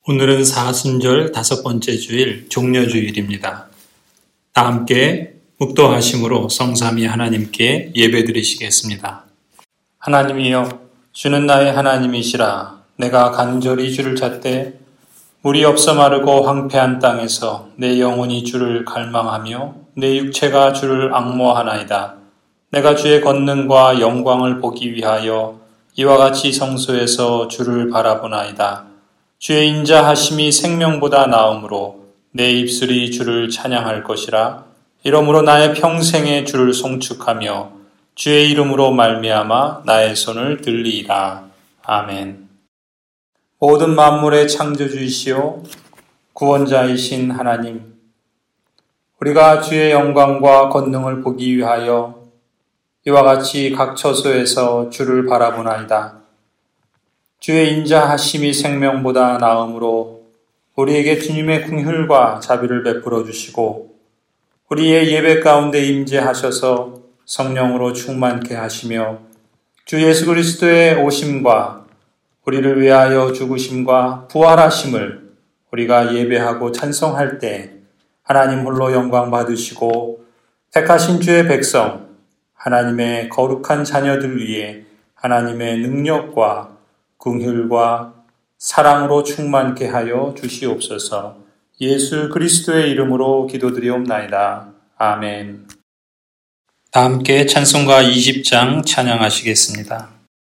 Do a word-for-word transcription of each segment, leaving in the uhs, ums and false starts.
오늘은 사순절 다섯 번째 주일 종려주일입니다. 다 함께 묵도하심으로 성삼위 하나님께 예배드리시겠습니다. 하나님이여, 주는 나의 하나님이시라. 내가 간절히 주를 찾되 물이 없어 마르고 황폐한 땅에서 내 영혼이 주를 갈망하며 내 육체가 주를 앙모하나이다. 내가 주의 권능과 영광을 보기 위하여 이와 같이 성소에서 주를 바라보나이다. 주의 인자하심이 생명보다 나음으로 내 입술이 주를 찬양할 것이라. 이러므로 나의 평생에 주를 송축하며 주의 이름으로 말미암아 나의 손을 들리이다. 아멘. 모든 만물의 창조주이시오 구원자이신 하나님, 우리가 주의 영광과 권능을 보기 위하여 이와 같이 각 처소에서 주를 바라보나이다. 주의 인자하심이 생명보다 나음으로 우리에게 주님의 긍휼과 자비를 베풀어 주시고 우리의 예배 가운데 임재하셔서 성령으로 충만케 하시며 주 예수 그리스도의 오심과 우리를 위하여 죽으심과 부활하심을 우리가 예배하고 찬송할 때 하나님 홀로 영광 받으시고 택하신 주의 백성, 하나님의 거룩한 자녀들 위해 하나님의 능력과 긍휼과 사랑으로 충만케 하여 주시옵소서. 예수 그리스도의 이름으로 기도드리옵나이다. 아멘. 다 함께 찬송가 이십 장 찬양하시겠습니다.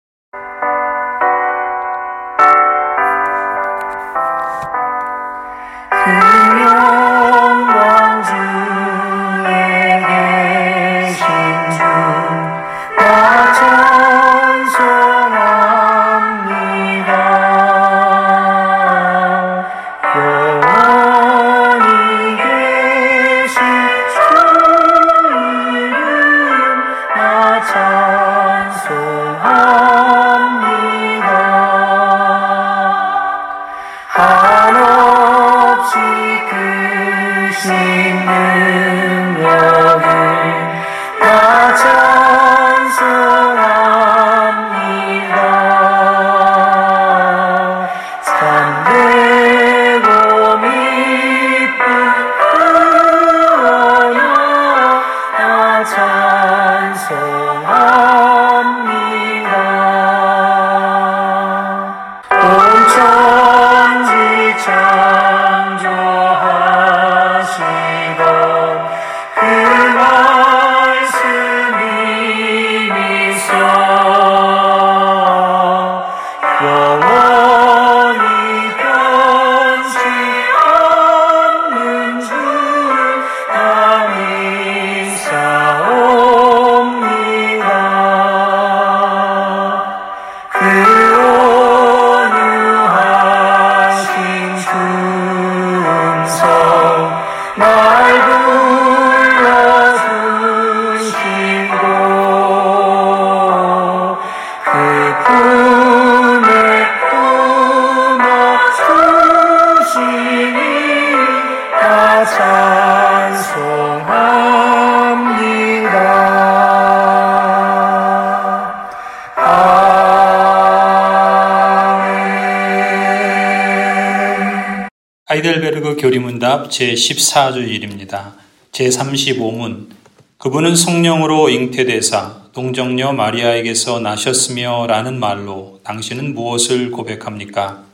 하이델베르그 교리문답 제십사 주일입니다. 제삼십오 문. 그분은 성령으로 잉태되사 동정녀 마리아에게서 나셨으며 라는 말로 당신은 무엇을 고백합니까?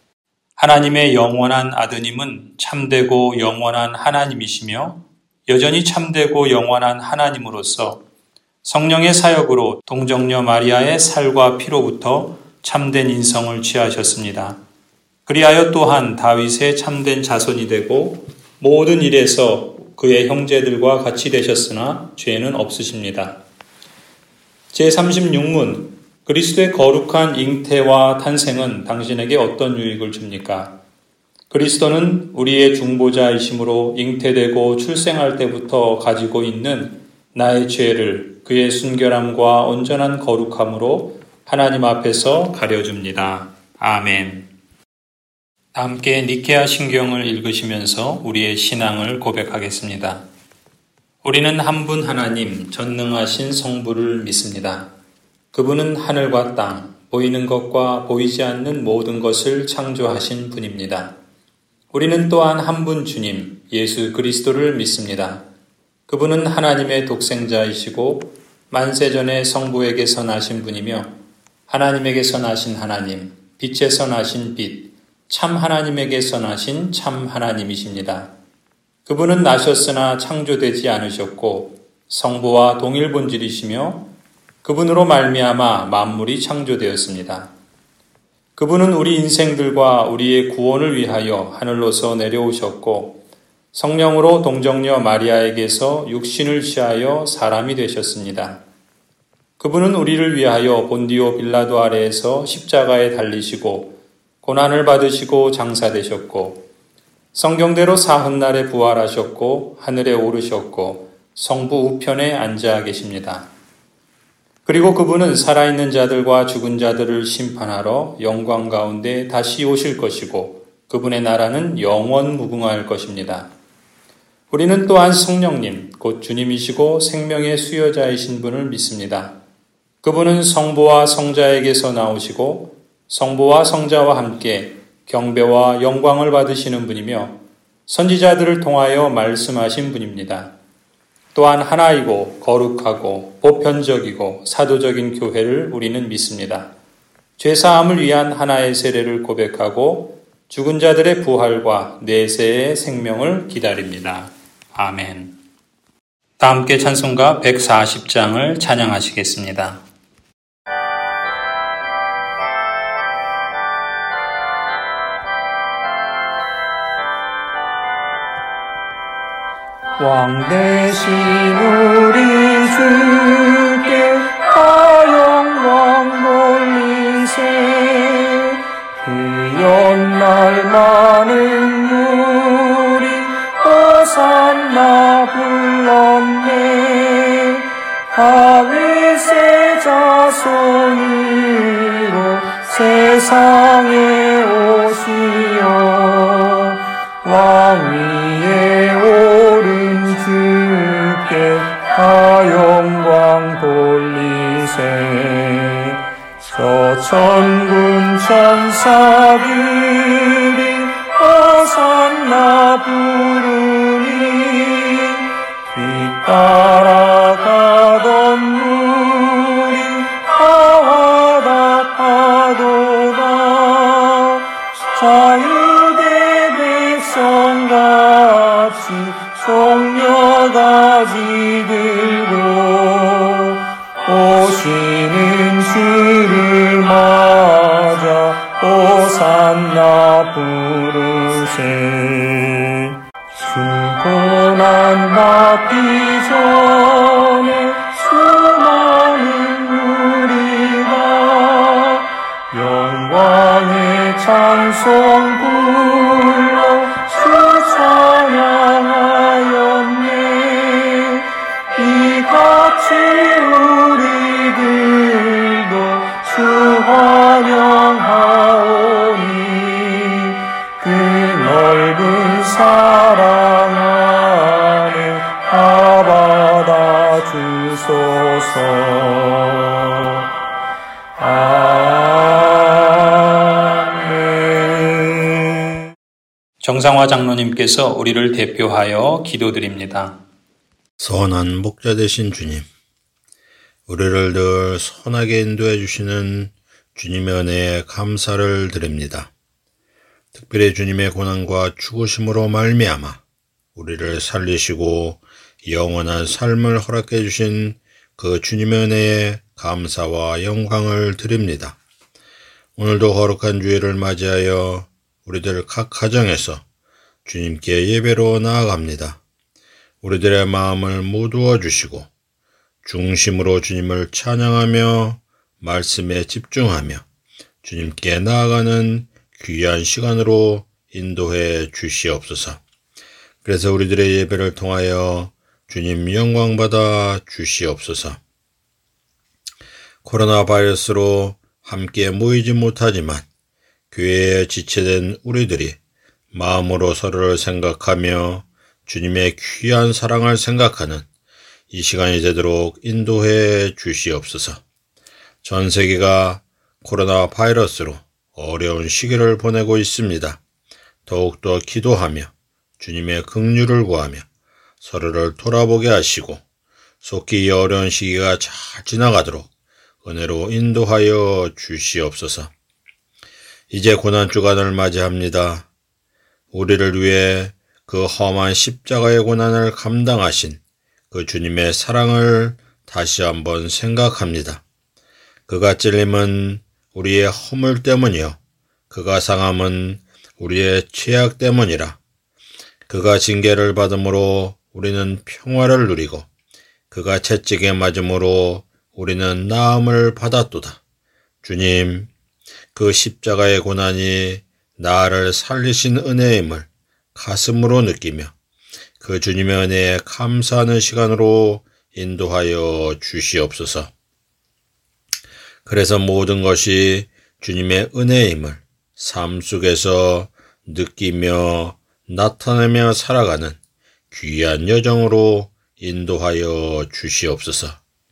하나님의 영원한 아드님은 참되고 영원한 하나님이시며 여전히 참되고 영원한 하나님으로서 성령의 사역으로 동정녀 마리아의 살과 피로부터 참된 인성을 취하셨습니다. 그리하여 또한 다윗의 참된 자손이 되고 모든 일에서 그의 형제들과 같이 되셨으나 죄는 없으십니다. 제삼십육 문. 그리스도의 거룩한 잉태와 탄생은 당신에게 어떤 유익을 줍니까? 그리스도는 우리의 중보자이심으로 잉태되고 출생할 때부터 가지고 있는 나의 죄를 그의 순결함과 온전한 거룩함으로 하나님 앞에서 가려줍니다. 아멘. 함께 니케아 신경을 읽으시면서 우리의 신앙을 고백하겠습니다. 우리는 한 분 하나님 전능하신 성부를 믿습니다. 그분은 하늘과 땅, 보이는 것과 보이지 않는 모든 것을 창조하신 분입니다. 우리는 또한 한 분 주님, 예수 그리스도를 믿습니다. 그분은 하나님의 독생자이시고 만세전에 성부에게서 나신 분이며 하나님에게서 나신 하나님, 빛에서 나신 빛, 참 하나님에게서 나신 참 하나님이십니다. 그분은 나셨으나 창조되지 않으셨고 성부와 동일 본질이시며 그분으로 말미암아 만물이 창조되었습니다. 그분은 우리 인생들과 우리의 구원을 위하여 하늘로서 내려오셨고 성령으로 동정녀 마리아에게서 육신을 취하여 사람이 되셨습니다. 그분은 우리를 위하여 본디오 빌라도 아래에서 십자가에 달리시고 고난을 받으시고 장사되셨고 성경대로 사흔날에 부활하셨고 하늘에 오르셨고 성부 우편에 앉아 계십니다. 그리고 그분은 살아있는 자들과 죽은 자들을 심판하러 영광 가운데 다시 오실 것이고 그분의 나라는 영원 무궁할 것입니다. 우리는 또한 성령님, 곧 주님이시고 생명의 수여자이신 분을 믿습니다. 그분은 성부와 성자에게서 나오시고 성부와 성자와 함께 경배와 영광을 받으시는 분이며 선지자들을 통하여 말씀하신 분입니다. 또한 하나이고 거룩하고 보편적이고 사도적인 교회를 우리는 믿습니다. 죄사함을 위한 하나의 세례를 고백하고 죽은 자들의 부활과 내세의 생명을 기다립니다. 아멘. 다 함께 찬송가 백사십 장을 찬양하시겠습니다. 왕 대신 우리 주께 다 영광 돌리세. 그 연날 많은 무리 호산나 불렀네. 다윗의 자손으로 세상에 오시어 왕위에 오른 주께 다 영광 돌리세. 저 천군 천사들이 호산나 부르니 뒤따라가던 물이 다와 답하도다. 자유대 백성같이 종려가지 들고 오시는 주를 맞아 호산나 부르세. 수고난 받기 전에 수많은 무리가 영광의 찬송 불러 주 찬양하였네. 이같이 우리들도 주 환영하오니 그 넓은 사랑 안에 다 받아 주소서. 아멘. 정상화 장로님께서 우리를 대표하여 기도드립니다. 선한 목자 되신 주님, 우리를 늘 선하게 인도해 주시는 주님의 은혜에 감사를 드립니다. 특별히 주님의 고난과 죽으심으로 말미암아 우리를 살리시고 영원한 삶을 허락해 주신 그 주님의 은혜에 감사와 영광을 드립니다. 오늘도 거룩한 주일을 맞이하여 우리들 각 가정에서 주님께 예배로 나아갑니다. 우리들의 마음을 모두어 주시고 중심으로 주님을 찬양하며 말씀에 집중하며 주님께 나아가는 귀한 시간으로 인도해 주시옵소서. 그래서 우리들의 예배를 통하여 주님 영광받아 주시옵소서. 코로나 바이러스로 함께 모이지 못하지만 교회에 지체된 우리들이 마음으로 서로를 생각하며 주님의 귀한 사랑을 생각하는 이 시간이 되도록 인도해 주시옵소서. 전 세계가 코로나 바이러스로 어려운 시기를 보내고 있습니다. 더욱더 기도하며 주님의 긍휼을 구하며 서로를 돌아보게 하시고 속히 이 어려운 시기가 잘 지나가도록 은혜로 인도하여 주시옵소서. 이제 고난주간을 맞이합니다. 우리를 위해 그 험한 십자가의 고난을 감당하신 그 주님의 사랑을 다시 한번 생각합니다. 그가 찔림은 우리의 허물 때문이요 그가 상함은 우리의 죄악 때문이라. 그가 징계를 받음으로 우리는 평화를 누리고 그가 채찍에 맞음으로 우리는 나음을 받았도다. 주님, 그 십자가의 고난이 나를 살리신 은혜임을 가슴으로 느끼며 그 주님의 은혜에 감사하는 시간으로 인도하여 주시옵소서. 그래서 모든 것이 주님의 은혜임을 삶 속에서 느끼며 나타내며 살아가는 귀한 여정으로 인도하여 주시옵소서.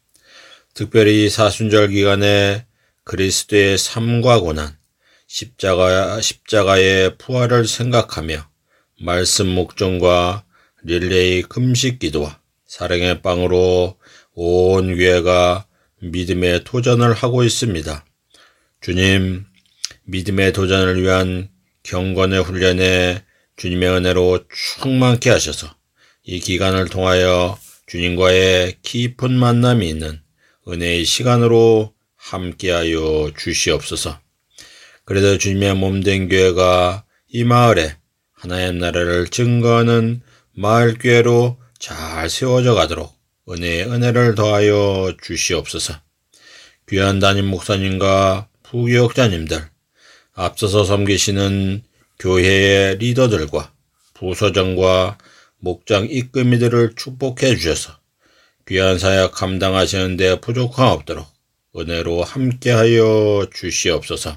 특별히 사순절 기간에 그리스도의 삶과 고난, 십자가, 십자가의 부활을 생각하며 말씀 묵정과 릴레이 금식 기도와 사랑의 빵으로 온 교회가 믿음의 도전을 하고 있습니다. 주님, 믿음의 도전을 위한 경건의 훈련에 주님의 은혜로 충만케 하셔서 이 기간을 통하여 주님과의 깊은 만남이 있는 은혜의 시간으로 함께하여 주시옵소서. 그래서 주님의 몸된 교회가 이 마을에 하나님 나라를 증거하는 마을교회로 잘 세워져 가도록 은혜의 은혜를 더하여 주시옵소서. 귀한 담임 목사님과 부교역자님들, 앞서서 섬기시는 교회의 리더들과 부서장과 목장 입금이들을 축복해 주셔서 귀한 사역 감당하시는 데 부족함 없도록 은혜로 함께하여 주시옵소서.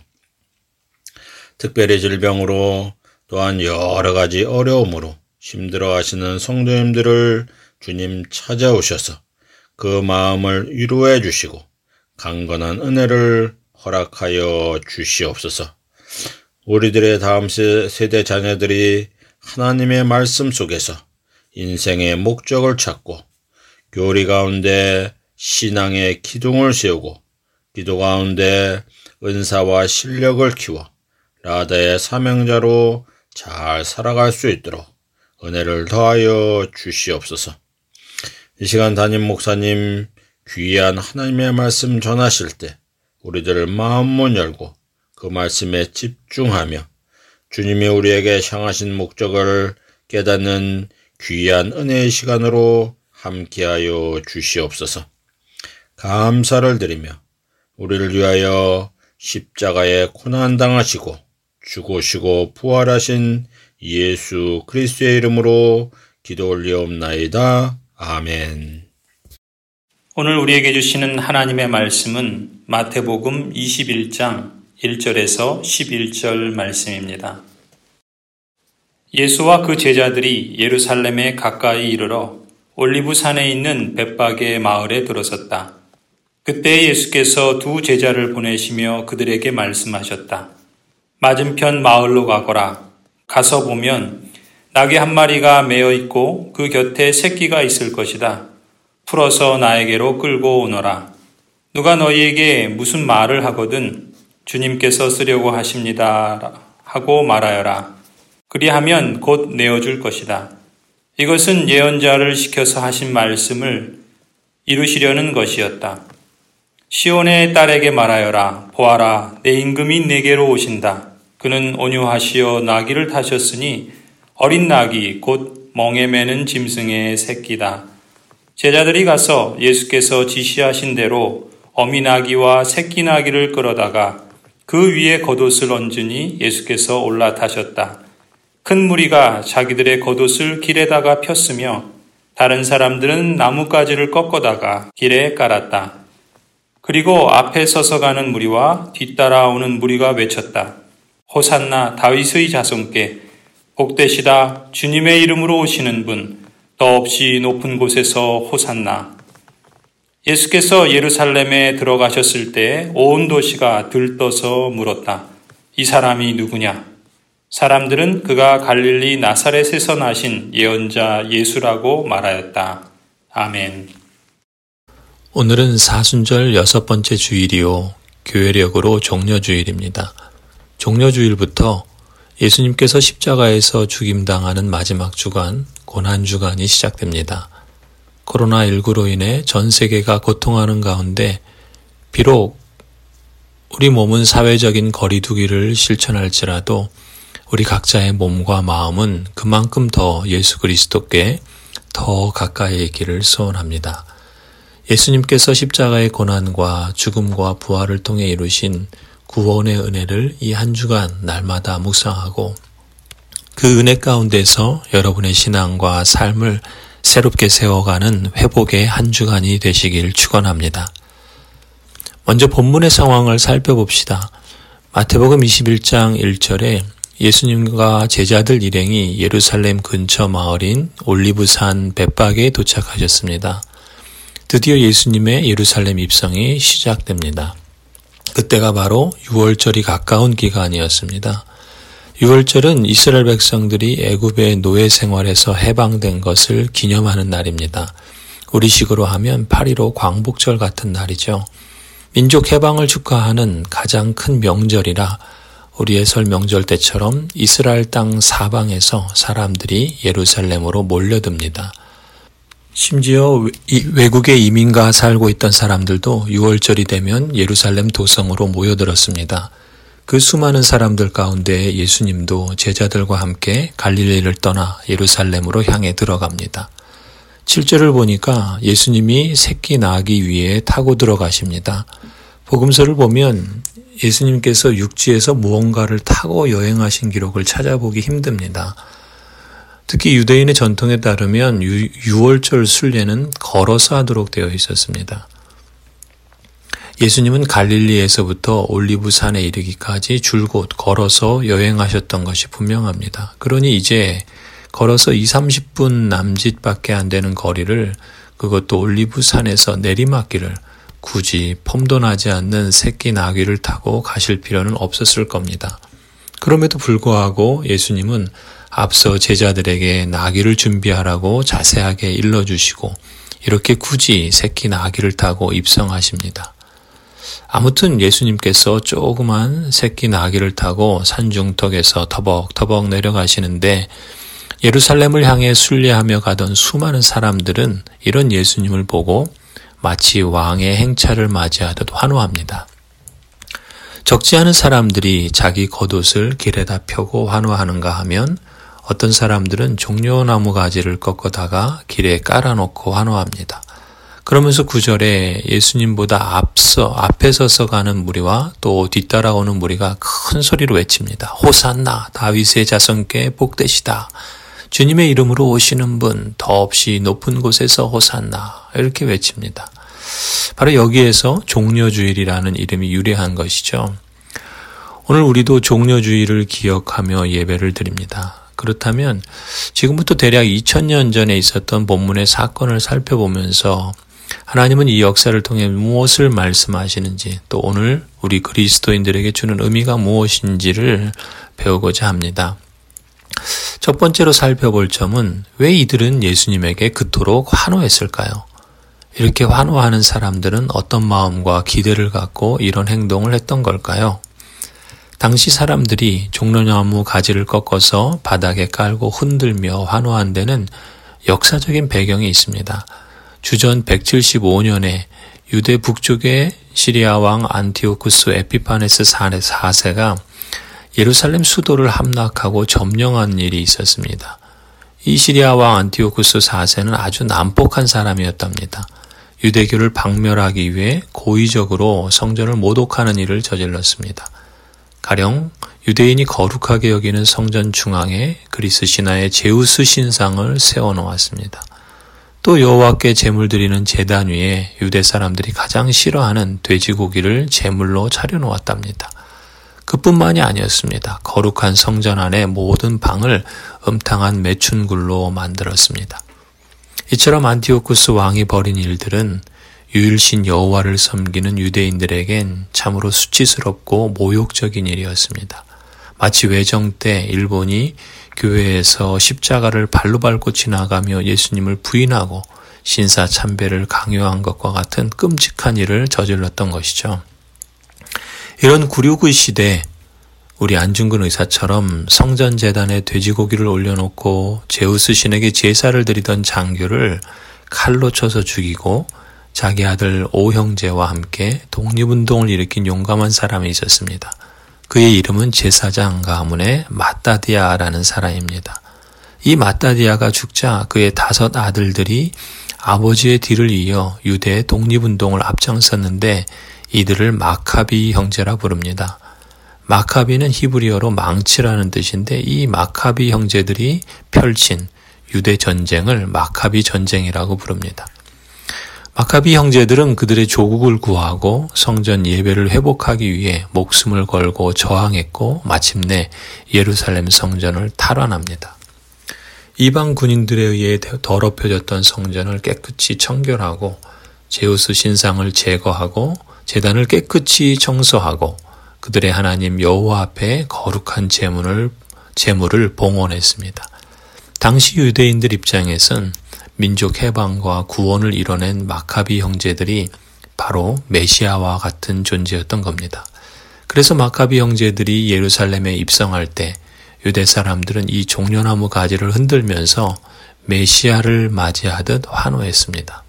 특별히 질병으로 또한 여러 가지 어려움으로 힘들어하시는 성도님들을 주님 찾아오셔서 그 마음을 위로해 주시고 강건한 은혜를 허락하여 주시옵소서. 우리들의 다음 세대 자녀들이 하나님의 말씀 속에서 인생의 목적을 찾고 교리 가운데 신앙의 기둥을 세우고 기도 가운데 은사와 실력을 키워 라다의 사명자로 잘 살아갈 수 있도록 은혜를 더하여 주시옵소서. 이 시간 담임 목사님 귀한 하나님의 말씀 전하실 때 우리들 마음문 열고 그 말씀에 집중하며 주님이 우리에게 향하신 목적을 깨닫는 귀한 은혜의 시간으로 함께하여 주시옵소서. 감사를 드리며 우리를 위하여 십자가에 고난당하시고 죽으시고 부활하신 예수 그리스도의 이름으로 기도 올리옵나이다. 아멘. 오늘 우리에게 주시는 하나님의 말씀은 마태복음 이십일 장 일 절에서 십일 절 말씀입니다. 예수와 그 제자들이 예루살렘에 가까이 이르러 올리브산에 있는 벳박의 마을에 들어섰다. 그때 예수께서 두 제자를 보내시며 그들에게 말씀하셨다. 맞은편 마을로 가거라. 가서 보면 나귀 한 마리가 매어 있고 그 곁에 새끼가 있을 것이다. 풀어서 나에게로 끌고 오너라. 누가 너희에게 무슨 말을 하거든 주님께서 쓰려고 하십니다 하고 말하여라. 그리하면 곧 내어줄 것이다. 이것은 예언자를 시켜서 하신 말씀을 이루시려는 것이었다. 시온의 딸에게 말하여라. 보아라, 내 임금이 내게로 오신다. 그는 온유하시어 나귀를 타셨으니 어린 나귀 곧 멍에 매는 짐승의 새끼다. 제자들이 가서 예수께서 지시하신 대로 어미 나귀와 새끼 나귀를 끌어다가 그 위에 겉옷을 얹으니 예수께서 올라타셨다. 큰 무리가 자기들의 겉옷을 길에다가 폈으며 다른 사람들은 나뭇가지를 꺾어다가 길에 깔았다. 그리고 앞에 서서 가는 무리와 뒤따라오는 무리가 외쳤다. 호산나 다윗의 자손께 복되시다 주님의 이름으로 오시는 분 더없이 높은 곳에서 호산나. 예수께서 예루살렘에 들어가셨을 때 온 도시가 들떠서 물었다. 이 사람이 누구냐? 사람들은 그가 갈릴리 나사렛에서 나신 예언자 예수라고 말하였다. 아멘. 오늘은 사순절 여섯 번째 주일이요. 교회력으로 종려주일입니다. 종려주일부터 예수님께서 십자가에서 죽임당하는 마지막 주간, 고난주간이 시작됩니다. 코로나십구로 인해 전 세계가 고통하는 가운데 비록 우리 몸은 사회적인 거리두기를 실천할지라도 우리 각자의 몸과 마음은 그만큼 더 예수 그리스도께 더 가까이 있기를 소원합니다. 예수님께서 십자가의 고난과 죽음과 부활을 통해 이루신 구원의 은혜를 이 한 주간 날마다 묵상하고 그 은혜 가운데서 여러분의 신앙과 삶을 새롭게 세워가는 회복의 한 주간이 되시길 축원합니다. 먼저 본문의 상황을 살펴봅시다. 마태복음 이십일 장 일 절에 예수님과 제자들 일행이 예루살렘 근처 마을인 올리브산 벳박에 도착하셨습니다. 드디어 예수님의 예루살렘 입성이 시작됩니다. 그때가 바로 유월절이 가까운 기간이었습니다. 유월절은 이스라엘 백성들이 애굽의 노예 생활에서 해방된 것을 기념하는 날입니다. 우리식으로 하면 팔일오 광복절 같은 날이죠. 민족 해방을 축하하는 가장 큰 명절이라 우리의 설 명절 때처럼 이스라엘 땅 사방에서 사람들이 예루살렘으로 몰려듭니다. 심지어 외국에 이민가 살고 있던 사람들도 유월절이 되면 예루살렘 도성으로 모여들었습니다. 그 수많은 사람들 가운데 예수님도 제자들과 함께 갈릴리를 떠나 예루살렘으로 향해 들어갑니다. 칠 절을 보니까 예수님이 새끼 나귀 위에 타고 들어가십니다. 복음서를 보면 예수님께서 육지에서 무언가를 타고 여행하신 기록을 찾아보기 힘듭니다. 특히 유대인의 전통에 따르면 유, 유월절 순례는 걸어서 하도록 되어 있었습니다. 예수님은 갈릴리에서부터 올리브산에 이르기까지 줄곧 걸어서 여행하셨던 것이 분명합니다. 그러니 이제 걸어서 이삼십 분 남짓밖에 안 되는 거리를 그것도 올리브산에서 내리막길을 굳이 폼도 나지 않는 새끼 나귀를 타고 가실 필요는 없었을 겁니다. 그럼에도 불구하고 예수님은 앞서 제자들에게 나귀를 준비하라고 자세하게 일러주시고 이렇게 굳이 새끼 나귀를 타고 입성하십니다. 아무튼 예수님께서 조그만 새끼 나귀를 타고 산중턱에서 터벅터벅 내려가시는데 예루살렘을 향해 순례하며 가던 수많은 사람들은 이런 예수님을 보고 마치 왕의 행차를 맞이하듯 환호합니다. 적지 않은 사람들이 자기 겉옷을 길에다 펴고 환호하는가 하면 어떤 사람들은 종려나무 가지를 꺾어다가 길에 깔아놓고 환호합니다. 그러면서 구절에 예수님보다 앞서 앞에 서서 가는 무리와 또 뒤따라오는 무리가 큰 소리로 외칩니다. 호산나 다윗의 자손께 복되시다. 주님의 이름으로 오시는 분 더없이 높은 곳에서 호산나 이렇게 외칩니다. 바로 여기에서 종려주일이라는 이름이 유래한 것이죠. 오늘 우리도 종려주일을 기억하며 예배를 드립니다. 그렇다면 지금부터 대략 이천 년 전에 있었던 본문의 사건을 살펴보면서 하나님은 이 역사를 통해 무엇을 말씀하시는지 또 오늘 우리 그리스도인들에게 주는 의미가 무엇인지를 배우고자 합니다. 첫 번째로 살펴볼 점은 왜 이들은 예수님에게 그토록 환호했을까요? 이렇게 환호하는 사람들은 어떤 마음과 기대를 갖고 이런 행동을 했던 걸까요? 당시 사람들이 종려나무 가지를 꺾어서 바닥에 깔고 흔들며 환호한 데는 역사적인 배경이 있습니다. 주전 백칠십오 년에 유대 북쪽의 시리아 왕 안티오쿠스 에피파네스 사 세가 예루살렘 수도를 함락하고 점령한 일이 있었습니다. 이 시리아 왕 안티오쿠스 사 세는 아주 난폭한 사람이었답니다. 유대교를 박멸하기 위해 고의적으로 성전을 모독하는 일을 저질렀습니다. 가령 유대인이 거룩하게 여기는 성전 중앙에 그리스 신화의 제우스 신상을 세워놓았습니다. 또 여호와께 제물 드리는 제단 위에 유대 사람들이 가장 싫어하는 돼지고기를 제물로 차려놓았답니다. 그뿐만이 아니었습니다. 거룩한 성전 안에 모든 방을 음탕한 매춘굴로 만들었습니다. 이처럼 안티오쿠스 왕이 벌인 일들은 유일신 여호와를 섬기는 유대인들에겐 참으로 수치스럽고 모욕적인 일이었습니다. 마치 외정 때 일본이 교회에서 십자가를 발로 밟고 지나가며 예수님을 부인하고 신사참배를 강요한 것과 같은 끔찍한 일을 저질렀던 것이죠. 이런 구류구 시대 우리 안중근 의사처럼 성전재단에 돼지고기를 올려놓고 제우스 신에게 제사를 드리던 장교를 칼로 쳐서 죽이고 자기 아들 오형제와 함께 독립운동을 일으킨 용감한 사람이 있었습니다. 그의 이름은 제사장 가문의 마따디아라는 사람입니다. 이 마따디아가 죽자 그의 다섯 아들들이 아버지의 뒤를 이어 유대의 독립운동을 앞장섰는데 이들을 마카비 형제라 부릅니다. 마카비는 히브리어로 망치라는 뜻인데 이 마카비 형제들이 펼친 유대 전쟁을 마카비 전쟁이라고 부릅니다. 마카비 형제들은 그들의 조국을 구하고 성전 예배를 회복하기 위해 목숨을 걸고 저항했고 마침내 예루살렘 성전을 탈환합니다. 이방 군인들에 의해 더럽혀졌던 성전을 깨끗이 청결하고 제우스 신상을 제거하고 제단을 깨끗이 청소하고 그들의 하나님 여호와 앞에 거룩한 제물을, 제물을 봉헌했습니다. 당시 유대인들 입장에선 민족 해방과 구원을 이뤄낸 마카비 형제들이 바로 메시아와 같은 존재였던 겁니다. 그래서 마카비 형제들이 예루살렘에 입성할 때 유대 사람들은 이 종려나무 가지를 흔들면서 메시아를 맞이하듯 환호했습니다.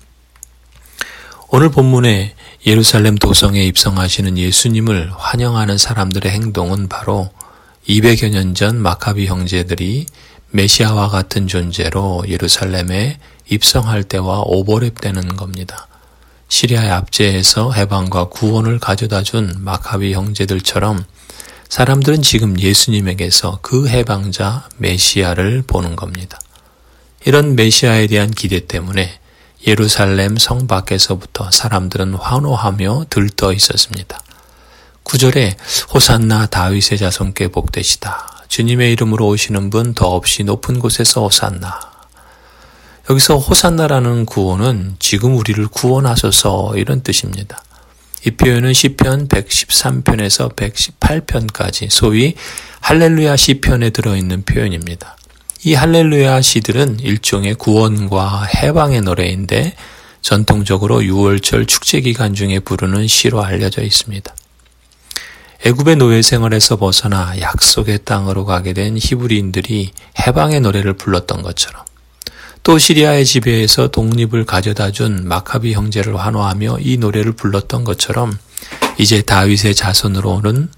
오늘 본문에 예루살렘 도성에 입성하시는 예수님을 환영하는 사람들의 행동은 바로 이백여 년 전 마카비 형제들이 메시아와 같은 존재로 예루살렘에 입성할 때와 오버랩되는 겁니다. 시리아의 압제에서 해방과 구원을 가져다 준 마카비 형제들처럼 사람들은 지금 예수님에게서 그 해방자 메시아를 보는 겁니다. 이런 메시아에 대한 기대 때문에 예루살렘 성 밖에서부터 사람들은 환호하며 들떠 있었습니다. 구 절에 호산나 다윗의 자손께 복되시다. 주님의 이름으로 오시는 분 더없이 높은 곳에서 호산나. 여기서 호산나라는 구호는 지금 우리를 구원하소서 이런 뜻입니다. 이 표현은 시편 백십삼 편에서 백십팔 편까지 소위 할렐루야 시편에 들어있는 표현입니다. 이 할렐루야 시들은 일종의 구원과 해방의 노래인데 전통적으로 유월절 축제 기간 중에 부르는 시로 알려져 있습니다. 애굽의 노예 생활에서 벗어나 약속의 땅으로 가게 된 히브리인들이 해방의 노래를 불렀던 것처럼 또 시리아의 지배에서 독립을 가져다 준 마카비 형제를 환호하며 이 노래를 불렀던 것처럼 이제 다윗의 자손으로 오는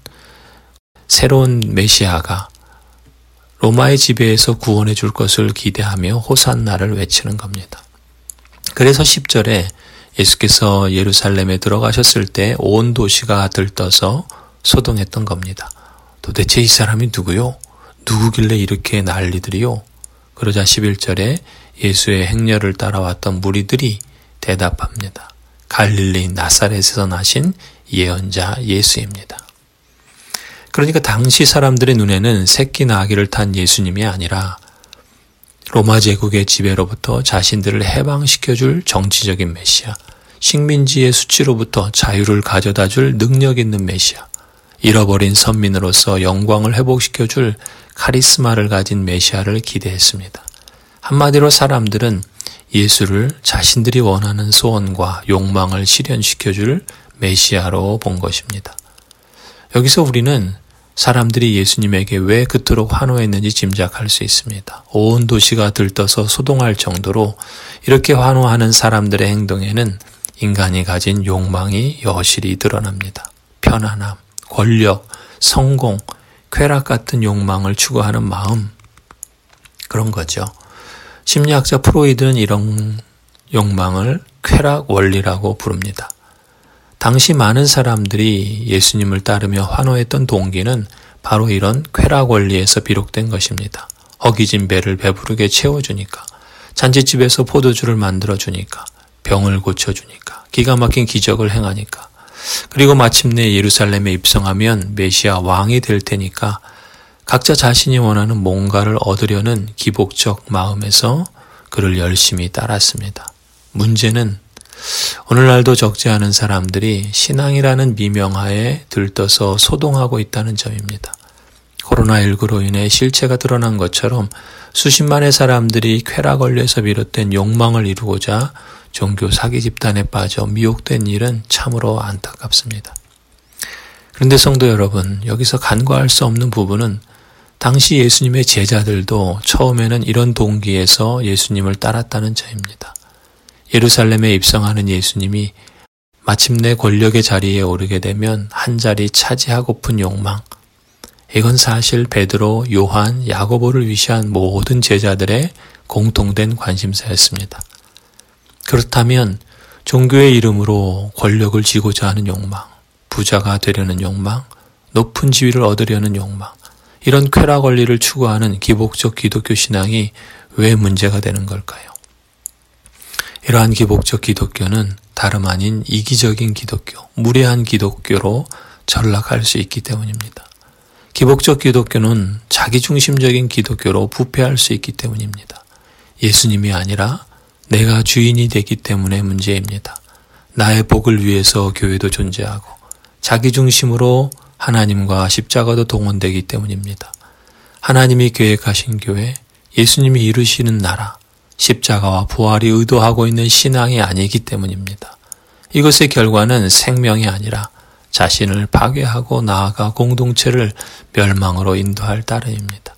새로운 메시아가 로마의 지배에서 구원해 줄 것을 기대하며 호산나를 외치는 겁니다. 그래서 십 절에 예수께서 예루살렘에 들어가셨을 때 온 도시가 들떠서 소동했던 겁니다. 도대체 이 사람이 누구요? 누구길래 이렇게 난리들이요? 그러자 십일 절에 예수의 행렬을 따라왔던 무리들이 대답합니다. 갈릴리 나사렛에서 나신 예언자 예수입니다. 그러니까 당시 사람들의 눈에는 새끼 나귀를 탄 예수님이 아니라 로마 제국의 지배로부터 자신들을 해방시켜줄 정치적인 메시아, 식민지의 수치로부터 자유를 가져다줄 능력 있는 메시아, 잃어버린 선민으로서 영광을 회복시켜줄 카리스마를 가진 메시아를 기대했습니다. 한마디로 사람들은 예수를 자신들이 원하는 소원과 욕망을 실현시켜줄 메시아로 본 것입니다. 여기서 우리는 사람들이 예수님에게 왜 그토록 환호했는지 짐작할 수 있습니다. 온 도시가 들떠서 소동할 정도로 이렇게 환호하는 사람들의 행동에는 인간이 가진 욕망이 여실히 드러납니다. 편안함, 권력, 성공, 쾌락 같은 욕망을 추구하는 마음, 그런 거죠. 심리학자 프로이드는 이런 욕망을 쾌락 원리라고 부릅니다. 당시 많은 사람들이 예수님을 따르며 환호했던 동기는 바로 이런 쾌락 원리에서 비롯된 것입니다. 허기진 배를 배부르게 채워주니까, 잔치집에서 포도주를 만들어주니까, 병을 고쳐주니까, 기가 막힌 기적을 행하니까, 그리고 마침내 예루살렘에 입성하면 메시아 왕이 될 테니까 각자 자신이 원하는 뭔가를 얻으려는 기복적 마음에서 그를 열심히 따랐습니다. 문제는 오늘날도 적지 않은 사람들이 신앙이라는 미명하에 들떠서 소동하고 있다는 점입니다. 코로나십구로 인해 실체가 드러난 것처럼 수십만의 사람들이 쾌락 권리에서 비롯된 욕망을 이루고자 종교 사기 집단에 빠져 미혹된 일은 참으로 안타깝습니다. 그런데 성도 여러분, 여기서 간과할 수 없는 부분은 당시 예수님의 제자들도 처음에는 이런 동기에서 예수님을 따랐다는 점입니다. 예루살렘에 입성하는 예수님이 마침내 권력의 자리에 오르게 되면 한 자리 차지하고픈 욕망, 이건 사실 베드로, 요한, 야고보를 위시한 모든 제자들의 공통된 관심사였습니다. 그렇다면 종교의 이름으로 권력을 쥐고자 하는 욕망, 부자가 되려는 욕망, 높은 지위를 얻으려는 욕망, 이런 쾌락 권리를 추구하는 기복적 기독교 신앙이 왜 문제가 되는 걸까요? 이러한 기복적 기독교는 다름 아닌 이기적인 기독교, 무례한 기독교로 전락할 수 있기 때문입니다. 기복적 기독교는 자기중심적인 기독교로 부패할 수 있기 때문입니다. 예수님이 아니라 내가 주인이 되기 때문에 문제입니다. 나의 복을 위해서 교회도 존재하고 자기중심으로 하나님과 십자가도 동원되기 때문입니다. 하나님이 계획하신 교회, 예수님이 이루시는 나라, 십자가와 부활이 의도하고 있는 신앙이 아니기 때문입니다. 이것의 결과는 생명이 아니라 자신을 파괴하고 나아가 공동체를 멸망으로 인도할 따름입니다.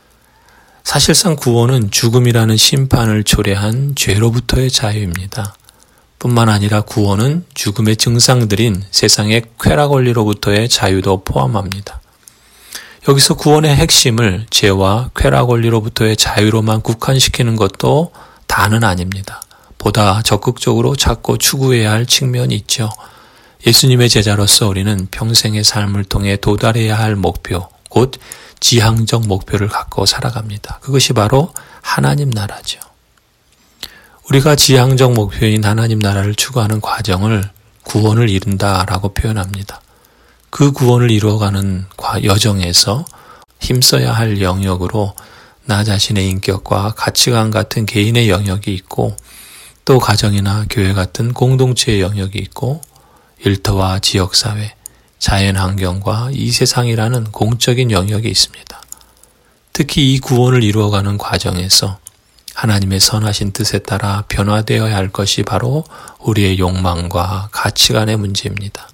사실상 구원은 죽음이라는 심판을 초래한 죄로부터의 자유입니다. 뿐만 아니라 구원은 죽음의 증상들인 세상의 쾌락 원리로부터의 자유도 포함합니다. 여기서 구원의 핵심을 죄와 쾌락 원리로부터의 자유로만 국한시키는 것도 다는 아닙니다. 보다 적극적으로 찾고 추구해야 할 측면이 있죠. 예수님의 제자로서 우리는 평생의 삶을 통해 도달해야 할 목표, 곧 지향적 목표를 갖고 살아갑니다. 그것이 바로 하나님 나라죠. 우리가 지향적 목표인 하나님 나라를 추구하는 과정을 구원을 이룬다라고 표현합니다. 그 구원을 이루어가는 여정에서 힘써야 할 영역으로 나 자신의 인격과 가치관 같은 개인의 영역이 있고, 또 가정이나 교회 같은 공동체의 영역이 있고, 일터와 지역사회, 자연환경과 이 세상이라는 공적인 영역이 있습니다. 특히 이 구원을 이루어가는 과정에서 하나님의 선하신 뜻에 따라 변화되어야 할 것이 바로 우리의 욕망과 가치관의 문제입니다.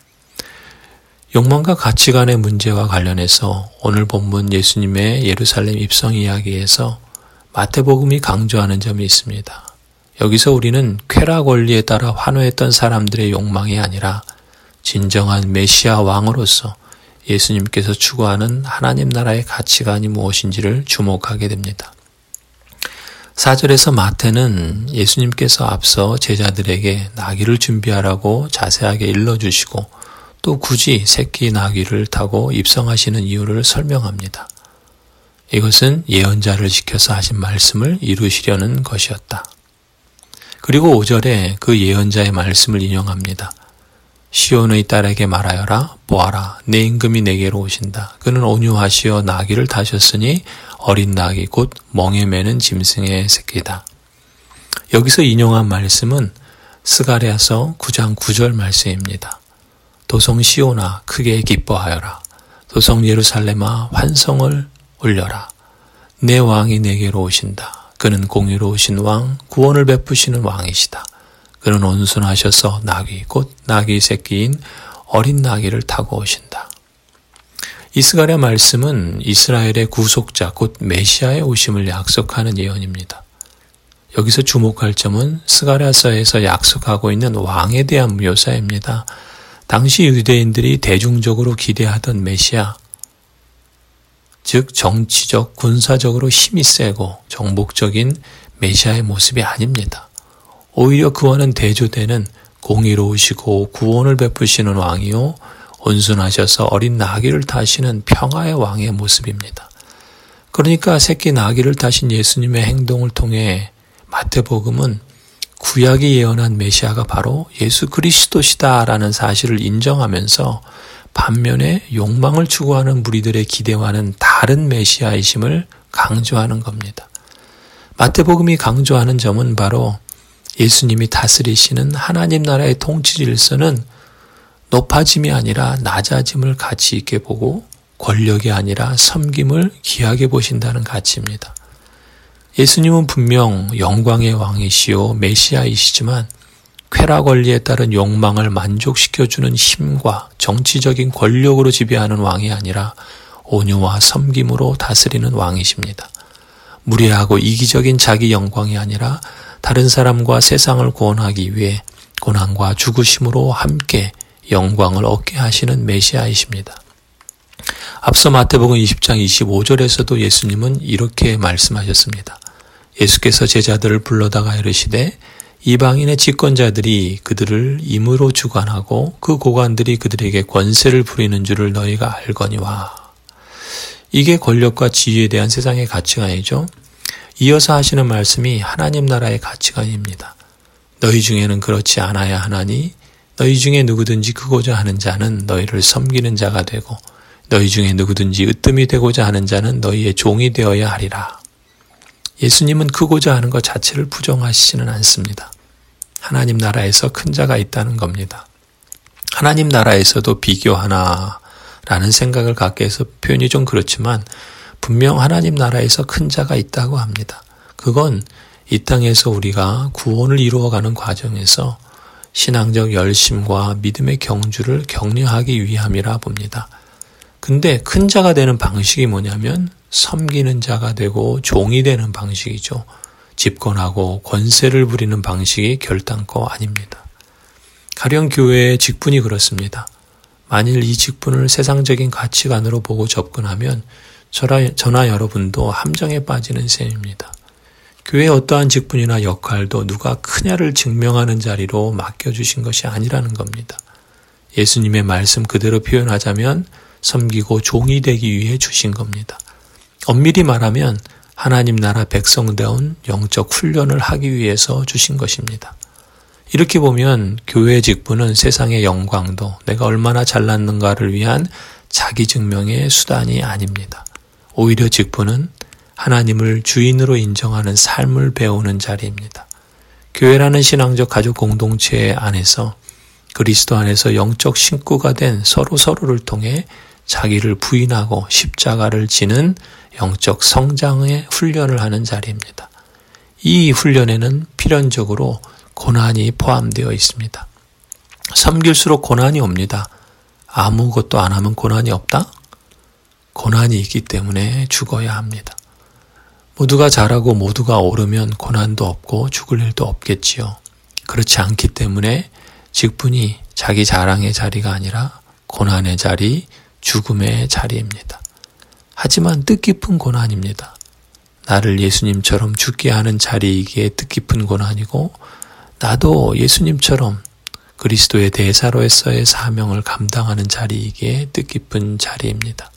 욕망과 가치관의 문제와 관련해서 오늘 본문 예수님의 예루살렘 입성 이야기에서 마태복음이 강조하는 점이 있습니다. 여기서 우리는 쾌락 원리에 따라 환호했던 사람들의 욕망이 아니라 진정한 메시아 왕으로서 예수님께서 추구하는 하나님 나라의 가치관이 무엇인지를 주목하게 됩니다. 사 절에서 마태는 예수님께서 앞서 제자들에게 나귀를 준비하라고 자세하게 일러주시고 또 굳이 새끼 나귀를 타고 입성하시는 이유를 설명합니다. 이것은 예언자를 지켜서 하신 말씀을 이루시려는 것이었다. 그리고 오 절에 그 예언자의 말씀을 인용합니다. 시온의 딸에게 말하여라. 보아라. 내 임금이 내게로 오신다. 그는 온유하시어 나귀를 타셨으니 어린 나귀 곧 멍에 매는 짐승의 새끼다. 여기서 인용한 말씀은 스가랴서 구 장 구 절 말씀입니다. 도성 시온아 크게 기뻐하여라. 도성 예루살렘아 환성을 올려라. 내 왕이 내게로 오신다. 그는 공의로우신 왕, 구원을 베푸시는 왕이시다. 그는 온순하셔서 나귀, 곧 나귀 새끼인 어린 나귀를 타고 오신다. 이 스가랴 말씀은 이스라엘의 구속자, 곧 메시아의 오심을 약속하는 예언입니다. 여기서 주목할 점은 스가랴서에서 약속하고 있는 왕에 대한 묘사입니다. 당시 유대인들이 대중적으로 기대하던 메시아, 즉 정치적, 군사적으로 힘이 세고 정복적인 메시아의 모습이 아닙니다. 오히려 그와는 대조되는 공의로우시고 구원을 베푸시는 왕이요 온순하셔서 어린 나귀를 타시는 평화의 왕의 모습입니다. 그러니까 새끼 나귀를 타신 예수님의 행동을 통해 마태복음은 구약이 예언한 메시아가 바로 예수 그리스도시다라는 사실을 인정하면서 반면에 욕망을 추구하는 무리들의 기대와는 다른 메시아이심을 강조하는 겁니다. 마태복음이 강조하는 점은 바로 예수님이 다스리시는 하나님 나라의 통치 질서는 높아짐이 아니라 낮아짐을 가치 있게 보고 권력이 아니라 섬김을 귀하게 보신다는 가치입니다. 예수님은 분명 영광의 왕이시요 메시아이시지만 쾌락 권리에 따른 욕망을 만족시켜주는 힘과 정치적인 권력으로 지배하는 왕이 아니라 온유와 섬김으로 다스리는 왕이십니다. 무례하고 이기적인 자기 영광이 아니라 다른 사람과 세상을 구원하기 위해 고난과 죽으심으로 함께 영광을 얻게 하시는 메시아이십니다. 앞서 마태복음 이십 장 이십오 절에서도 예수님은 이렇게 말씀하셨습니다. 예수께서 제자들을 불러다가 이르시되 이방인의 집권자들이 그들을 임으로 주관하고 그 고관들이 그들에게 권세를 부리는 줄을 너희가 알거니와. 이게 권력과 지위에 대한 세상의 가치관이죠. 이어서 하시는 말씀이 하나님 나라의 가치관입니다. 너희 중에는 그렇지 않아야 하나니 너희 중에 누구든지 크고자 하는 자는 너희를 섬기는 자가 되고 너희 중에 누구든지 으뜸이 되고자 하는 자는 너희의 종이 되어야 하리라. 예수님은 크고자 하는 것 자체를 부정하시지는 않습니다. 하나님 나라에서 큰 자가 있다는 겁니다. 하나님 나라에서도 비교하나라는 생각을 갖게 해서 표현이 좀 그렇지만 분명 하나님 나라에서 큰 자가 있다고 합니다. 그건 이 땅에서 우리가 구원을 이루어가는 과정에서 신앙적 열심과 믿음의 경주를 격려하기 위함이라 봅니다. 근데 큰 자가 되는 방식이 뭐냐면 섬기는 자가 되고 종이 되는 방식이죠. 집권하고 권세를 부리는 방식이 결단코 아닙니다. 가령 교회의 직분이 그렇습니다. 만일 이 직분을 세상적인 가치관으로 보고 접근하면 저나, 저나 여러분도 함정에 빠지는 셈입니다. 교회의 어떠한 직분이나 역할도 누가 크냐를 증명하는 자리로 맡겨주신 것이 아니라는 겁니다. 예수님의 말씀 그대로 표현하자면 섬기고 종이 되기 위해 주신 겁니다. 엄밀히 말하면 하나님 나라 백성다운 영적 훈련을 하기 위해서 주신 것입니다. 이렇게 보면 교회의 직분은 세상의 영광도 내가 얼마나 잘났는가를 위한 자기 증명의 수단이 아닙니다. 오히려 직분은 하나님을 주인으로 인정하는 삶을 배우는 자리입니다. 교회라는 신앙적 가족 공동체 안에서 그리스도 안에서 영적 식구가 된 서로 서로를 통해 자기를 부인하고 십자가를 지는 영적 성장의 훈련을 하는 자리입니다. 이 훈련에는 필연적으로 고난이 포함되어 있습니다. 섬길수록 고난이 옵니다. 아무것도 안 하면 고난이 없다? 고난이 있기 때문에 죽어야 합니다. 모두가 잘하고 모두가 오르면 고난도 없고 죽을 일도 없겠지요. 그렇지 않기 때문에 직분이 자기 자랑의 자리가 아니라 고난의 자리, 죽음의 자리입니다. 하지만 뜻깊은 고난입니다. 나를 예수님처럼 죽게 하는 자리이기에 뜻깊은 고난이고 나도 예수님처럼 그리스도의 대사로서의 사명을 감당하는 자리이기에 뜻깊은 자리입니다.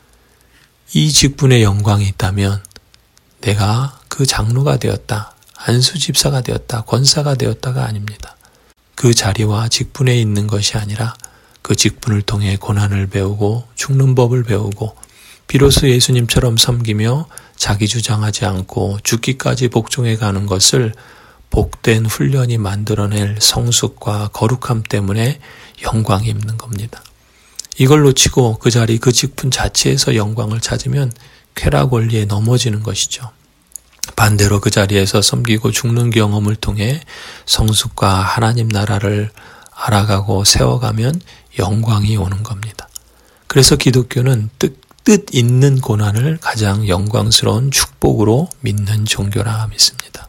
이 직분의 영광이 있다면 내가 그 장로가 되었다, 안수집사가 되었다, 권사가 되었다가 아닙니다. 그 자리와 직분에 있는 것이 아니라 그 직분을 통해 고난을 배우고 죽는 법을 배우고 비로소 예수님처럼 섬기며 자기 주장하지 않고 죽기까지 복종해 가는 것을 복된 훈련이 만들어낼 성숙과 거룩함 때문에 영광이 있는 겁니다. 이걸 놓치고 그 자리 그 직분 자체에서 영광을 찾으면 쾌락 원리에 넘어지는 것이죠. 반대로 그 자리에서 섬기고 죽는 경험을 통해 성숙과 하나님 나라를 알아가고 세워가면 영광이 오는 겁니다. 그래서 기독교는 뜻, 뜻 있는 고난을 가장 영광스러운 축복으로 믿는 종교라 믿습니다.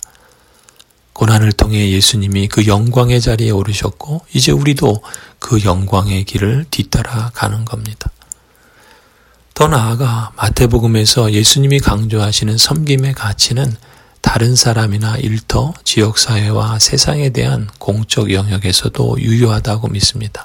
고난을 통해 예수님이 그 영광의 자리에 오르셨고 이제 우리도 그 영광의 길을 뒤따라 가는 겁니다. 더 나아가 마태복음에서 예수님이 강조하시는 섬김의 가치는 다른 사람이나 일터, 지역사회와 세상에 대한 공적 영역에서도 유효하다고 믿습니다.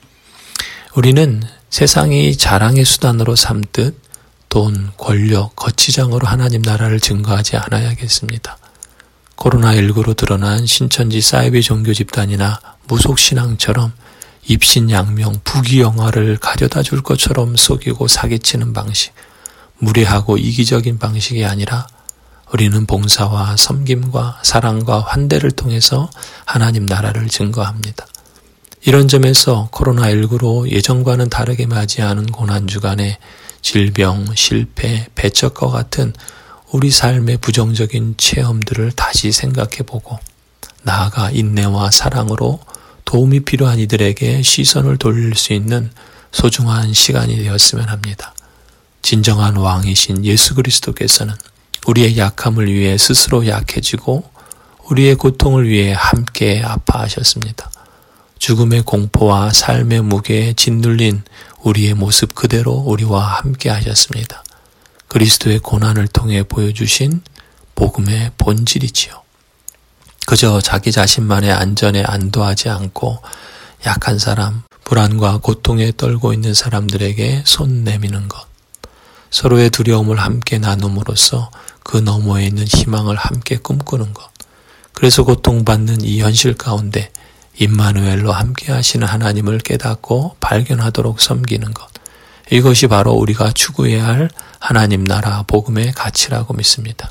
우리는 세상이 자랑의 수단으로 삼듯 돈, 권력, 거치장으로 하나님 나라를 증거하지 않아야겠습니다. 코로나십구로 드러난 신천지 사이비 종교 집단이나 무속신앙처럼 입신양명, 부귀영화를 가져다 줄 것처럼 속이고 사기치는 방식, 무례하고 이기적인 방식이 아니라 우리는 봉사와 섬김과 사랑과 환대를 통해서 하나님 나라를 증거합니다. 이런 점에서 코로나십구로 예전과는 다르게 맞이하는 고난주간에 질병, 실패, 배척과 같은 우리 삶의 부정적인 체험들을 다시 생각해보고 나아가 인내와 사랑으로 도움이 필요한 이들에게 시선을 돌릴 수 있는 소중한 시간이 되었으면 합니다. 진정한 왕이신 예수 그리스도께서는 우리의 약함을 위해 스스로 약해지고 우리의 고통을 위해 함께 아파하셨습니다. 죽음의 공포와 삶의 무게에 짓눌린 우리의 모습 그대로 우리와 함께 하셨습니다. 그리스도의 고난을 통해 보여주신 복음의 본질이지요. 그저 자기 자신만의 안전에 안도하지 않고 약한 사람, 불안과 고통에 떨고 있는 사람들에게 손 내미는 것, 서로의 두려움을 함께 나눔으로써 그 너머에 있는 희망을 함께 꿈꾸는 것, 그래서 고통받는 이 현실 가운데 임마누엘로 함께 하시는 하나님을 깨닫고 발견하도록 섬기는 것, 이것이 바로 우리가 추구해야 할 하나님 나라 복음의 가치라고 믿습니다.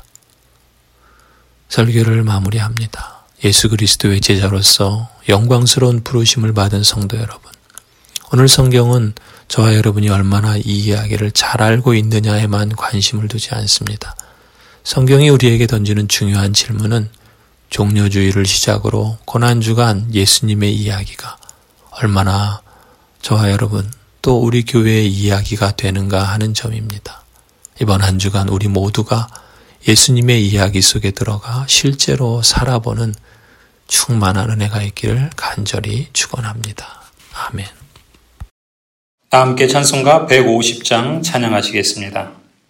설교를 마무리합니다. 예수 그리스도의 제자로서 영광스러운 부르심을 받은 성도 여러분, 오늘 성경은 저와 여러분이 얼마나 이 이야기를 잘 알고 있느냐에만 관심을 두지 않습니다. 성경이 우리에게 던지는 중요한 질문은 종려주의를 시작으로 고난주간 예수님의 이야기가 얼마나 저와 여러분 또 우리 교회의 이야기가 되는가 하는 점입니다. 이번 한 주간 우리 모두가 예수님의 이야기 속에 들어가 실제로 살아보는 충만한 은혜가 있기를 간절히 축원합니다. 아멘. 다 함께 찬송가 백오십 장 찬양하시겠습니다.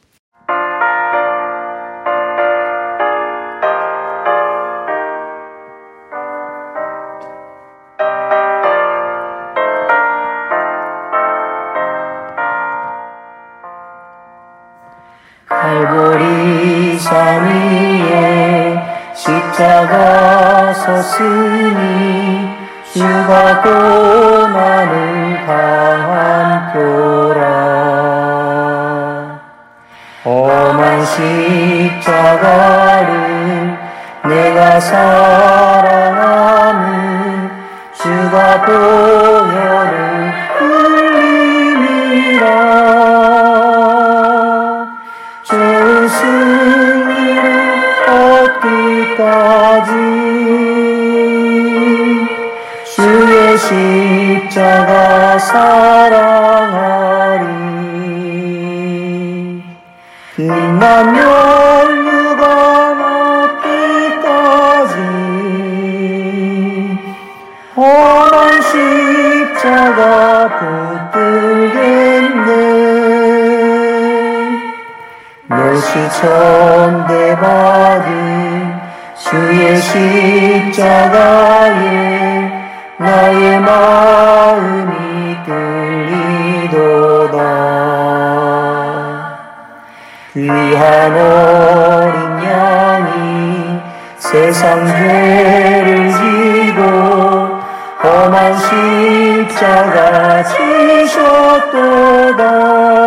갈보리 산 위에 십자가 섰으니 주가 고난을 당한 표라. 험한 십자가를 내가 사랑하는 주가 보혈을 흘림이라. 죄의 승리를 얻기까지 주의 십자가 사랑하리. 빛난 멸류관 얻기까지 험한 십자가 붙들겠네. 멸시천대 받은 주의 십자가에 나의 마음이 끌리도다. 귀한 어린 양이 세상 죄를 지고 험한 십자가 지셨도다.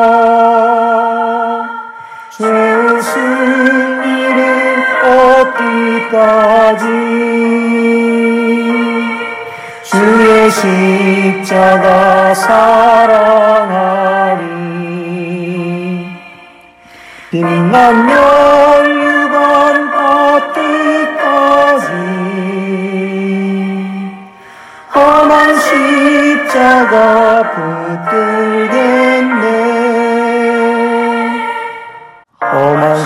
죄의 승리를 얻기까지 주의 십자가 사랑하리. 빛난 멸류관 받기까지 험한 십자가 붙들겠네. 험한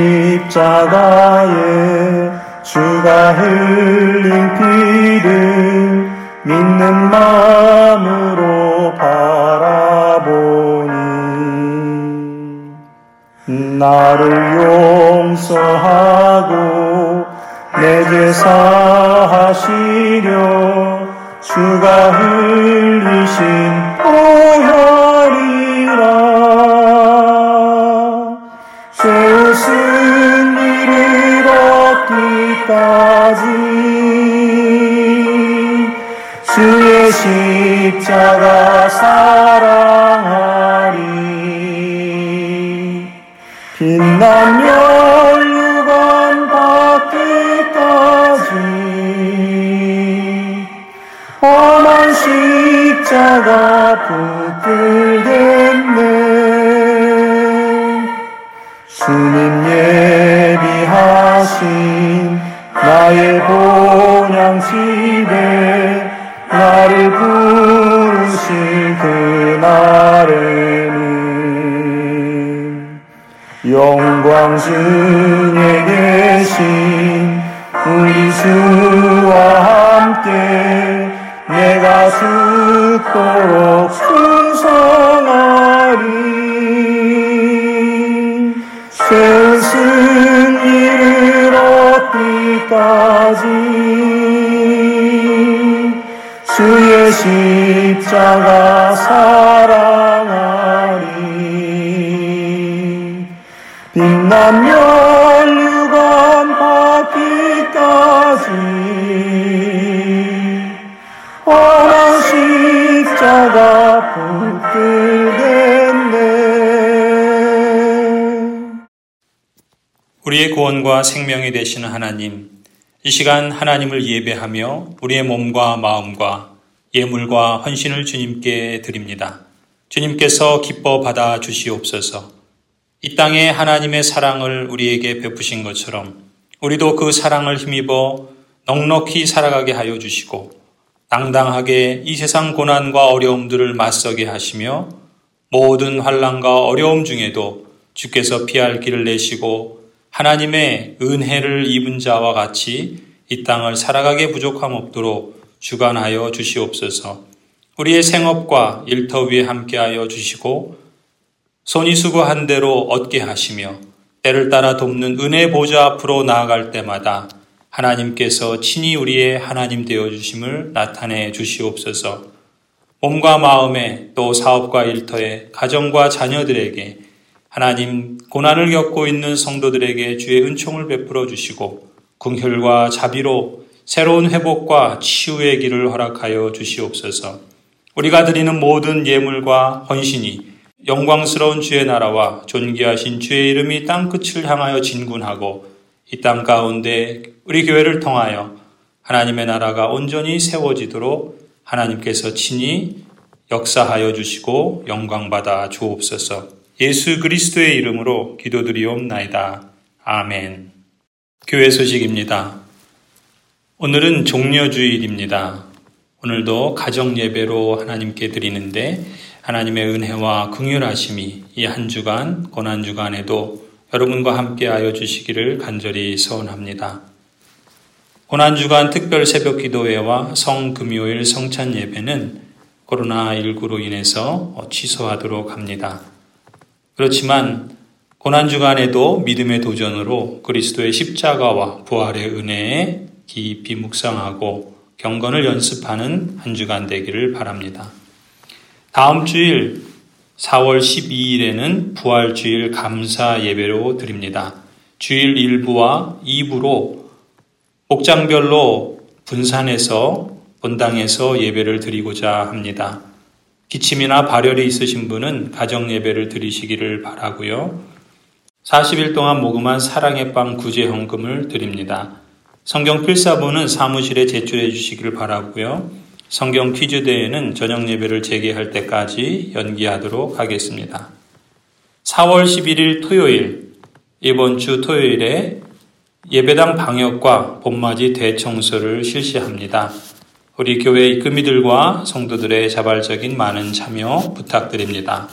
십자가에 주가 흘린 피를 믿는 마음으로 바라보니 나를 용서하고 내 죄 사하시려 주가 흘리신 보혈이라. 죄의 승리를 얻기까지 주의 십자가 사랑하리. 빛난 멸류관 십자가 붙들겠네. 주님 예비하신 나의 본향집에 나를 부르실 그날에는 영광 중에 계신 우리 주와 함께 내가 죽도록 충성하리. 세우신 이를 얻기까지 주의 십자가 사랑하리. 빛나며 유감 받기까지 원한 십자가 붙들겠네. 우리의 구원과 생명이 되시는 하나님, 이 시간 하나님을 예배하며 우리의 몸과 마음과 예물과 헌신을 주님께 드립니다. 주님께서 기뻐 받아 주시옵소서. 이 땅에 하나님의 사랑을 우리에게 베푸신 것처럼 우리도 그 사랑을 힘입어 넉넉히 살아가게 하여 주시고 당당하게 이 세상 고난과 어려움들을 맞서게 하시며 모든 환난과 어려움 중에도 주께서 피할 길을 내시고 하나님의 은혜를 입은 자와 같이 이 땅을 살아가게 부족함 없도록 주관하여 주시옵소서. 우리의 생업과 일터 위에 함께하여 주시고 손이 수고한 대로 얻게 하시며 때를 따라 돕는 은혜 보좌 앞으로 나아갈 때마다 하나님께서 친히 우리의 하나님 되어주심을 나타내 주시옵소서. 몸과 마음에 또 사업과 일터에 가정과 자녀들에게 하나님 고난을 겪고 있는 성도들에게 주의 은총을 베풀어 주시고 긍휼과 자비로 새로운 회복과 치유의 길을 허락하여 주시옵소서. 우리가 드리는 모든 예물과 헌신이 영광스러운 주의 나라와 존귀하신 주의 이름이 땅끝을 향하여 진군하고 이 땅 가운데 우리 교회를 통하여 하나님의 나라가 온전히 세워지도록 하나님께서 친히 역사하여 주시고 영광받아 주옵소서. 예수 그리스도의 이름으로 기도드리옵나이다. 아멘. 교회 소식입니다. 오늘은 종려주일입니다. 오늘도 가정 예배로 하나님께 드리는데 하나님의 은혜와 긍휼하심이 이 한 주간 고난 주간에도 여러분과 함께하여 주시기를 간절히 소원합니다. 고난 주간 특별 새벽 기도회와 성금요일 성찬 예배는 코로나십구로 인해서 취소하도록 합니다. 그렇지만 고난 주간에도 믿음의 도전으로 그리스도의 십자가와 부활의 은혜에 깊이 묵상하고 경건을 연습하는 한 주간 되기를 바랍니다. 다음 주일 사월 십이일에는 부활주일 감사 예배로 드립니다. 주일 일 부와 이 부로 복장별로 분산해서 본당에서 예배를 드리고자 합니다. 기침이나 발열이 있으신 분은 가정 예배를 드리시기를 바라고요. 사십 일 동안 모금한 사랑의 빵 구제 헌금을 드립니다. 성경 필사본은 사무실에 제출해 주시기를 바라고요. 성경 퀴즈 대회는 저녁 예배를 재개할 때까지 연기하도록 하겠습니다. 사월 십일일 토요일, 이번 주 토요일에 예배당 방역과 봄맞이 대청소를 실시합니다. 우리 교회 이끄미들과 성도들의 자발적인 많은 참여 부탁드립니다.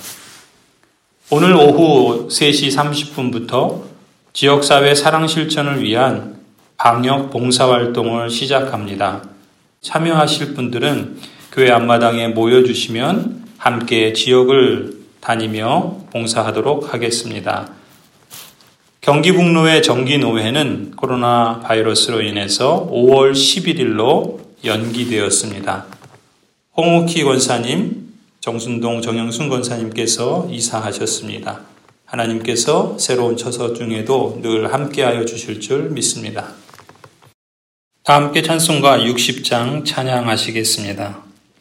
오늘 오후 세 시 삼십 분부터 지역사회 사랑 실천을 위한 방역 봉사활동을 시작합니다. 참여하실 분들은 교회 앞마당에 모여주시면 함께 지역을 다니며 봉사하도록 하겠습니다. 경기북로의 정기노회는 코로나 바이러스로 인해서 오월 십일일로 연기되었습니다. 홍옥희 권사님, 정순동 정영순 권사님께서 이사하셨습니다. 하나님께서 새로운 처서 중에도 늘 함께하여 주실 줄 믿습니다. 다 함께 찬송가 육십 장 찬양하시겠습니다.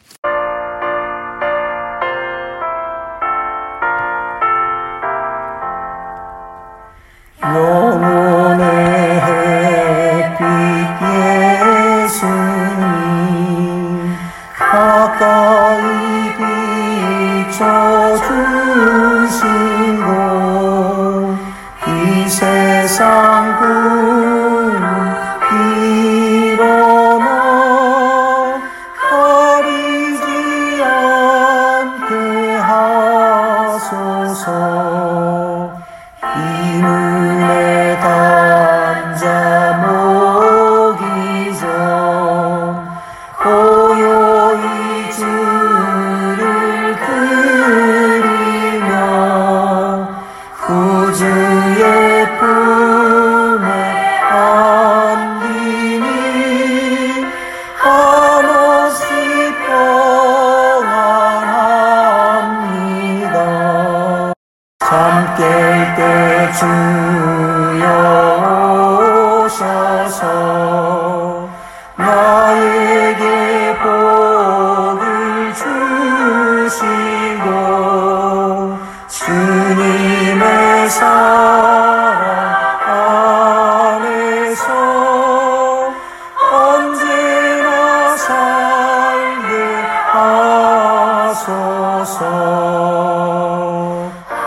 영혼의 햇빛 예수님 가까이 하소서. 이문에 단자 모기 전 고요히 주를 그리며 구주의 품에 안기니 한없이 평안합니다. 잠 깰 때 주여 오셔서 나에게 복을 주시고 주님의 사랑 안에서 언제나 살게 하소서.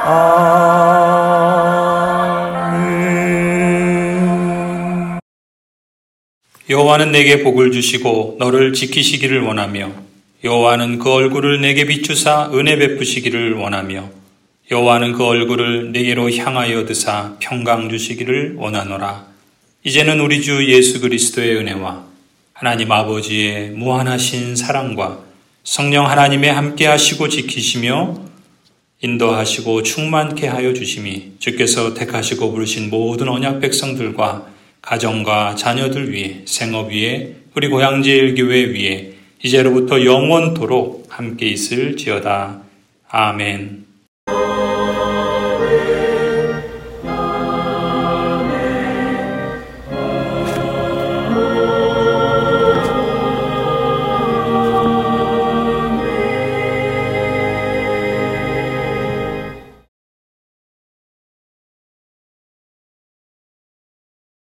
아멘. 여호와는 내게 복을 주시고 너를 지키시기를 원하며 여호와는 그 얼굴을 내게 비추사 은혜 베푸시기를 원하며 여호와는 그 얼굴을 내게로 향하여 드사 평강 주시기를 원하노라. 이제는 우리 주 예수 그리스도의 은혜와 하나님 아버지의 무한하신 사랑과 성령 하나님의 함께 하시고 지키시며 인도하시고 충만케 하여 주심이 주께서 택하시고 부르신 모든 언약 백성들과 가정과 자녀들 위에, 생업 위에, 우리 고향제일교회 위에 이제로부터 영원토록 함께 있을지어다. 아멘.